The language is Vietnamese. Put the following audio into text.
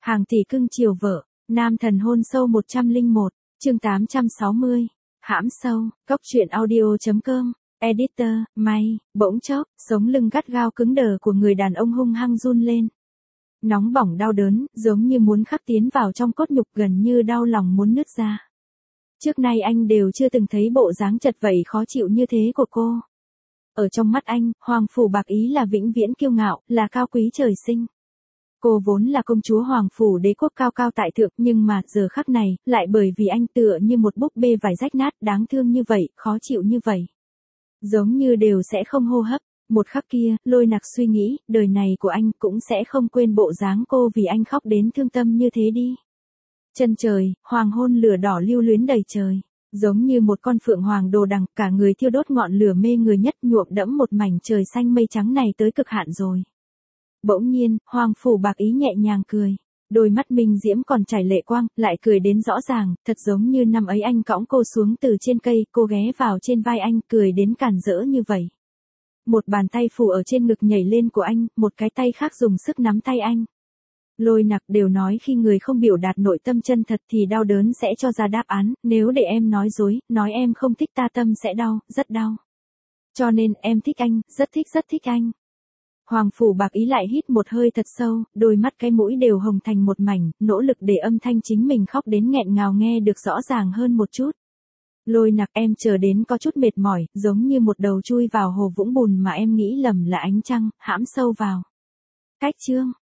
Hàng tỷ cưng chiều vợ, nam thần hôn sâu 101, chương 860. Hãm sâu, Cóc truyện audio.com, editor, May, bỗng chốc, sống lưng gắt gao cứng đờ của người đàn ông hung hăng run lên. Nóng bỏng đau đớn, giống như muốn khắc tiến vào trong cốt nhục, gần như đau lòng muốn nứt ra. Trước nay anh đều chưa từng thấy bộ dáng chật vật khó chịu như thế của cô. Ở trong mắt anh, Hoàng Phủ Bạc Ý là vĩnh viễn kiêu ngạo, là cao quý trời sinh. Cô vốn là công chúa Hoàng Phủ Đế quốc cao cao tại thượng, nhưng mà giờ khắc này, lại bởi vì anh tựa như một búp bê vải rách nát, đáng thương như vậy, khó chịu như vậy. Giống như đều sẽ không hô hấp. Một khắc kia, Lôi Nặc suy nghĩ, đời này của anh cũng sẽ không quên bộ dáng cô vì anh khóc đến thương tâm như thế đi. Chân trời, hoàng hôn lửa đỏ lưu luyến đầy trời. Giống như một con phượng hoàng đồ đằng, cả người thiêu đốt ngọn lửa mê người nhất, nhuộm đẫm một mảnh trời xanh mây trắng này tới cực hạn rồi. Bỗng nhiên, Hoàng Phủ Bạc Ý nhẹ nhàng cười. Đôi mắt minh diễm còn chảy lệ quang, lại cười đến rõ ràng, thật giống như năm ấy anh cõng cô xuống từ trên cây, cô ghé vào trên vai anh, cười đến càn rỡ như vậy. Một bàn tay phủ ở trên ngực nhảy lên của anh, một cái tay khác dùng sức nắm tay anh. Lôi Nặc đều nói khi người không biểu đạt nội tâm chân thật thì đau đớn sẽ cho ra đáp án, nếu để em nói dối, nói em không thích ta, tâm sẽ đau, rất đau. Cho nên em thích anh, rất thích anh. Hoàng Phủ Bạc Ý lại hít một hơi thật sâu, đôi mắt cái mũi đều hồng thành một mảnh, nỗ lực để âm thanh chính mình khóc đến nghẹn ngào nghe được rõ ràng hơn một chút. Lôi Nặc, em chờ đến có chút mệt mỏi, giống như một đầu chui vào hồ vũng bùn mà em nghĩ lầm là ánh trăng, hãm sâu vào. Cách chương